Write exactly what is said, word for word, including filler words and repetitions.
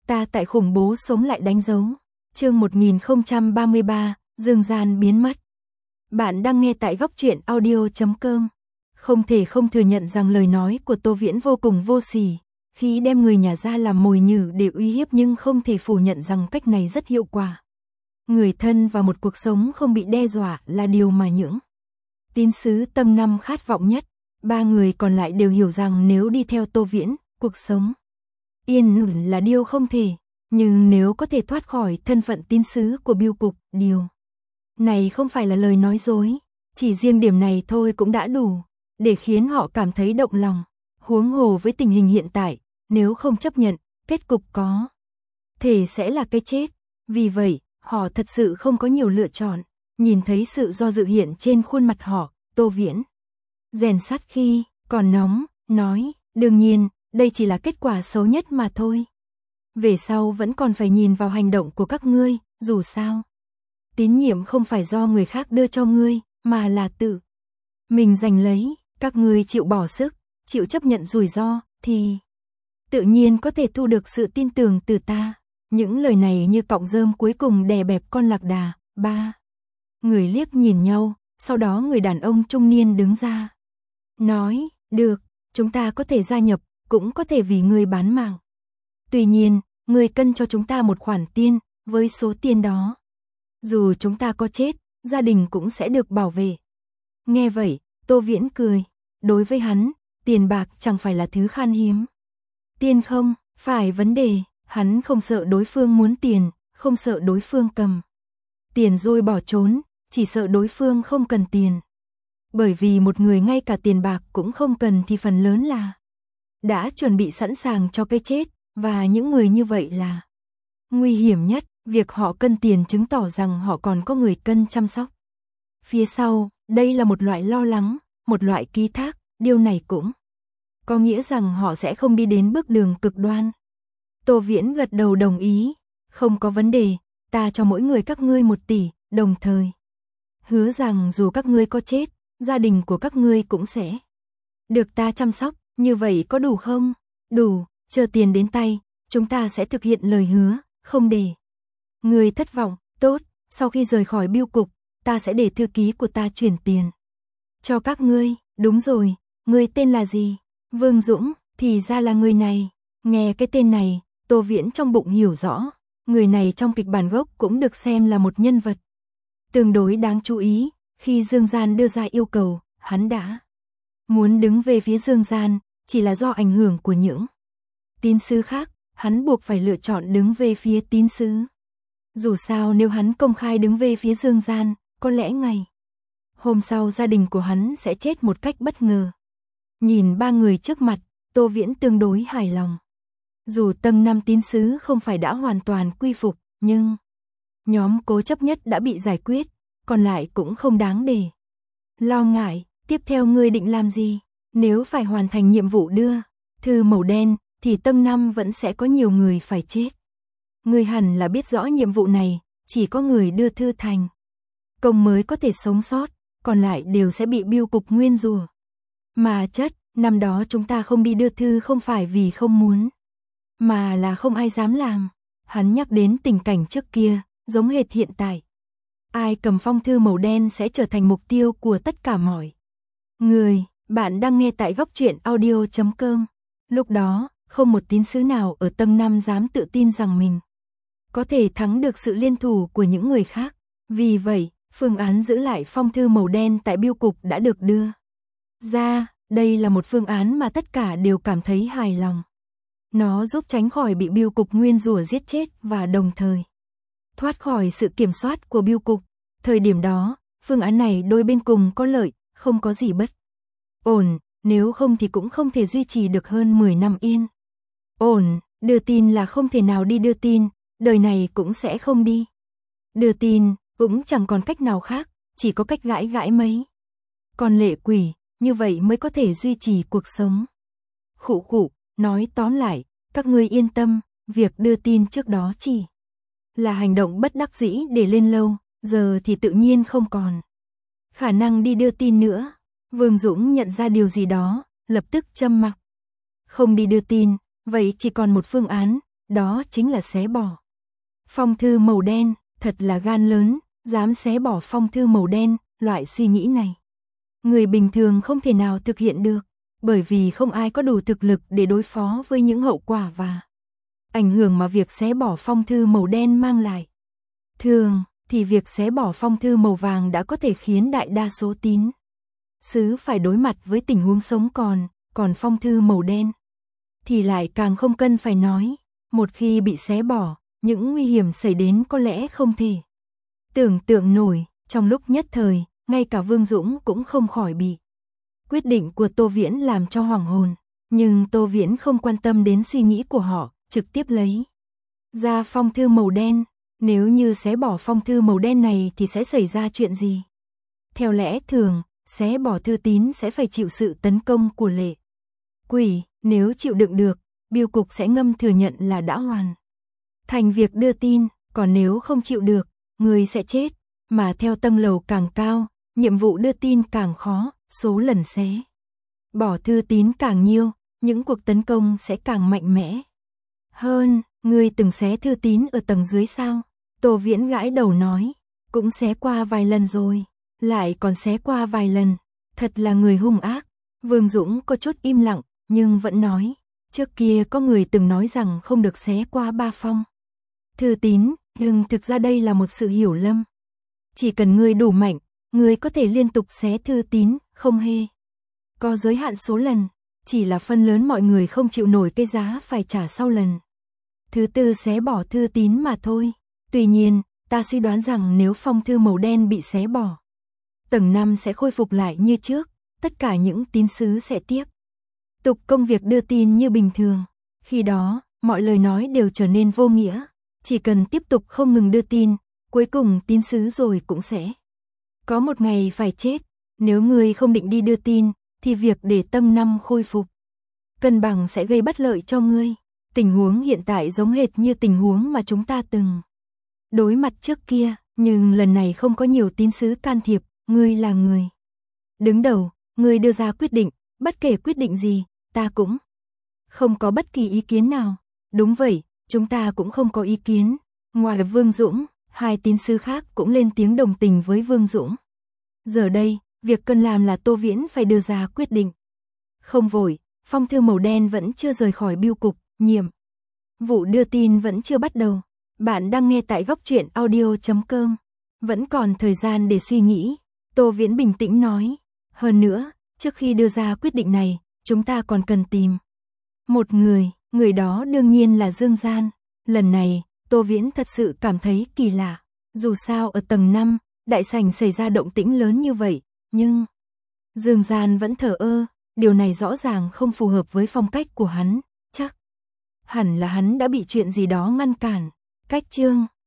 Ta tại khủng bố sống lại đánh dấu. Chương một nghìn không trăm ba mươi ba, Dương Gian biến mất. Bạn đang nghe tại góc truyện audio chấm com. Không thể không thừa nhận rằng lời nói của Tô Viễn vô cùng vô sỉ, khi đem người nhà ra làm mồi nhử để uy hiếp, nhưng không thể phủ nhận rằng cách này rất hiệu quả. Người thân và một cuộc sống không bị đe dọa là điều mà những tín sứ tầng năm khát vọng nhất. Ba người còn lại đều hiểu rằng nếu đi theo Tô Viễn, cuộc sống yên ổn là điều không thể, nhưng nếu có thể thoát khỏi thân phận tín sứ của bưu cục, điều này không phải là lời nói dối, chỉ riêng điểm này thôi cũng đã đủ để khiến họ cảm thấy động lòng. Huống hồ với tình hình hiện tại, nếu không chấp nhận, kết cục có thể sẽ là cái chết. Vì vậy, họ thật sự không có nhiều lựa chọn. Nhìn thấy sự do dự hiện trên khuôn mặt họ, Tô Viễn rèn sắt khi còn nóng, nói, đương nhiên, đây chỉ là kết quả xấu nhất mà thôi. Về sau vẫn còn phải nhìn vào hành động của các ngươi, dù sao. Tín nhiệm không phải do người khác đưa cho ngươi, mà là tự mình giành lấy. Các ngươi chịu bỏ sức, chịu chấp nhận rủi ro, thì tự nhiên có thể thu được sự tin tưởng từ ta. Những lời này như cọng rơm cuối cùng đè bẹp con lạc đà. Ba người liếc nhìn nhau, sau đó người đàn ông trung niên đứng ra, nói, được, chúng ta có thể gia nhập, cũng có thể vì ngươi bán mạng. Tuy nhiên, ngươi cân cho chúng ta một khoản tiền, với số tiền đó, dù chúng ta có chết, gia đình cũng sẽ được bảo vệ. Nghe vậy, Tô Viễn cười. Đối với hắn, tiền bạc chẳng phải là thứ khan hiếm. Tiền không phải vấn đề, hắn không sợ đối phương muốn tiền, không sợ đối phương cầm tiền rồi bỏ trốn, chỉ sợ đối phương không cần tiền. Bởi vì một người ngay cả tiền bạc cũng không cần thì phần lớn là đã chuẩn bị sẵn sàng cho cái chết, và những người như vậy là nguy hiểm nhất. Việc họ cân tiền chứng tỏ rằng họ còn có người cân chăm sóc phía sau. Đây là một loại lo lắng, một loại ký thác. Điều này cũng có nghĩa rằng họ sẽ không đi đến bước đường cực đoan. Tô Viễn gật đầu đồng ý. Không có vấn đề, ta cho mỗi người các ngươi một tỷ, đồng thời hứa rằng dù các ngươi có chết, gia đình của các ngươi cũng sẽ được ta chăm sóc. Như vậy có đủ không? Đủ, chờ tiền đến tay, chúng ta sẽ thực hiện lời hứa, không để ngươi thất vọng. Tốt, sau khi rời khỏi bưu cục, ta sẽ để thư ký của ta chuyển tiền cho các ngươi. Đúng rồi, ngươi tên là gì? Vương Dũng. Thì ra là người này. Nghe cái tên này, Tô Viễn trong bụng hiểu rõ, người này trong kịch bản gốc cũng được xem là một nhân vật tương đối đáng chú ý. Khi Dương Gian đưa ra yêu cầu, hắn đã muốn đứng về phía Dương Gian, chỉ là do ảnh hưởng của những tín sứ khác, hắn buộc phải lựa chọn đứng về phía tín sứ. Dù sao nếu hắn công khai đứng về phía Dương Gian, có lẽ ngày hôm sau gia đình của hắn sẽ chết một cách bất ngờ. Nhìn ba người trước mặt, Tô Viễn tương đối hài lòng. Dù tầng năm tín sứ không phải đã hoàn toàn quy phục, nhưng nhóm cố chấp nhất đã bị giải quyết, còn lại cũng không đáng để lo ngại. Tiếp theo ngươi định làm gì? Nếu phải hoàn thành nhiệm vụ đưa thư màu đen, thì tầng năm vẫn sẽ có nhiều người phải chết. Ngươi hẳn là biết rõ nhiệm vụ này, chỉ có người đưa thư thành công mới có thể sống sót, còn lại đều sẽ bị bưu cục nguyên rủa. Mà chất, năm đó chúng ta không đi đưa thư không phải vì không muốn, mà là không ai dám làm. Hắn nhắc đến tình cảnh trước kia, giống hệt hiện tại. Ai cầm phong thư màu đen sẽ trở thành mục tiêu của tất cả mọi người. Bạn đang nghe tại góc truyện audio chấm com. Lúc đó, không một tín sứ nào ở tầng năm dám tự tin rằng mình có thể thắng được sự liên thủ của những người khác. Vì vậy, phương án giữ lại phong thư màu đen tại bưu cục đã được đưa ra. Đây là một phương án mà tất cả đều cảm thấy hài lòng. Nó giúp tránh khỏi bị bưu cục nguyên rủa giết chết và đồng thời thoát khỏi sự kiểm soát của bưu cục. Thời điểm đó, phương án này đôi bên cùng có lợi, không có gì bất ổn, nếu không thì cũng không thể duy trì được hơn mười năm yên ổn. Đưa tin là không thể nào đi đưa tin, đời này cũng sẽ không đi đưa tin, cũng chẳng còn cách nào khác, chỉ có cách gãi gãi mấy con lệ quỷ, như vậy mới có thể duy trì cuộc sống. Khụ khụ, nói tóm lại, các ngươi yên tâm, việc đưa tin trước đó chỉ là hành động bất đắc dĩ để lên lâu, giờ thì tự nhiên không còn khả năng đi đưa tin nữa. Vương Dũng nhận ra điều gì đó, lập tức châm mặc. Không đi đưa tin, vậy chỉ còn một phương án, đó chính là xé bỏ. Phong thư màu đen, thật là gan lớn, dám xé bỏ phong thư màu đen, loại suy nghĩ này. Người bình thường không thể nào thực hiện được, bởi vì không ai có đủ thực lực để đối phó với những hậu quả và ảnh hưởng mà việc xé bỏ phong thư màu đen mang lại. Thường thì việc xé bỏ phong thư màu vàng đã có thể khiến đại đa số tín sứ phải đối mặt với tình huống sống còn, còn phong thư màu đen thì lại càng không cần phải nói, một khi bị xé bỏ, những nguy hiểm xảy đến có lẽ không thể tưởng tượng nổi. Trong lúc nhất thời, ngay cả Vương Dũng cũng không khỏi bị quyết định của Tô Viễn làm cho hoảng hồn, nhưng Tô Viễn không quan tâm đến suy nghĩ của họ, trực tiếp lấy ra phong thư màu đen. Nếu như xé bỏ phong thư màu đen này thì sẽ xảy ra chuyện gì? Theo lẽ thường, xé bỏ thư tín sẽ phải chịu sự tấn công của lệ quỷ, nếu chịu đựng được, bưu cục sẽ ngâm thừa nhận là đã hoàn thành việc đưa tin, còn nếu không chịu được, người sẽ chết, mà theo tầng lầu càng cao, nhiệm vụ đưa tin càng khó, số lần xé bỏ thư tín càng nhiều, những cuộc tấn công sẽ càng mạnh mẽ hơn. Ngươi từng xé thư tín ở tầng dưới sao? Tô Viễn gãi đầu nói, cũng xé qua vài lần rồi, lại còn xé qua vài lần, thật là người hung ác. Vương Dũng có chút im lặng, nhưng vẫn nói, trước kia có người từng nói rằng không được xé qua ba phong thư tín, nhưng thực ra đây là một sự hiểu lầm. Chỉ cần ngươi đủ mạnh, ngươi có thể liên tục xé thư tín, không hề có giới hạn số lần, chỉ là phần lớn mọi người không chịu nổi cái giá phải trả sau lần thứ tư xé bỏ thư tín mà thôi. Tuy nhiên, ta suy đoán rằng nếu phong thư màu đen bị xé bỏ, tầng năm sẽ khôi phục lại như trước, tất cả những tín sứ sẽ tiếp tục công việc đưa tin như bình thường. Khi đó, mọi lời nói đều trở nên vô nghĩa, chỉ cần tiếp tục không ngừng đưa tin, cuối cùng tín sứ rồi cũng sẽ có một ngày phải chết. Nếu ngươi không định đi đưa tin, thì việc để tầng năm khôi phục cân bằng sẽ gây bất lợi cho ngươi. Tình huống hiện tại giống hệt như tình huống mà chúng ta từng đối mặt trước kia, nhưng lần này không có nhiều tín sứ can thiệp, ngươi là người đứng đầu, ngươi đưa ra quyết định, bất kể quyết định gì, ta cũng không có bất kỳ ý kiến nào. Đúng vậy, chúng ta cũng không có ý kiến. Ngoài Vương Dũng, hai tín sứ khác cũng lên tiếng đồng tình với Vương Dũng. Giờ đây, việc cần làm là Tô Viễn phải đưa ra quyết định. Không vội, phong thư màu đen vẫn chưa rời khỏi bưu cục, nhiệm vụ đưa tin vẫn chưa bắt đầu. Bạn đang nghe tại góc truyện audio chấm com. Vẫn còn thời gian để suy nghĩ, Tô Viễn bình tĩnh nói. Hơn nữa, trước khi đưa ra quyết định này, chúng ta còn cần tìm một người, người đó đương nhiên là Dương Gian. Lần này, Tô Viễn thật sự cảm thấy kỳ lạ. Dù sao ở tầng năm, đại sảnh xảy ra động tĩnh lớn như vậy, nhưng Dương Gian vẫn thờ ơ, điều này rõ ràng không phù hợp với phong cách của hắn, chắc hẳn là hắn đã bị chuyện gì đó ngăn cản. Cách chương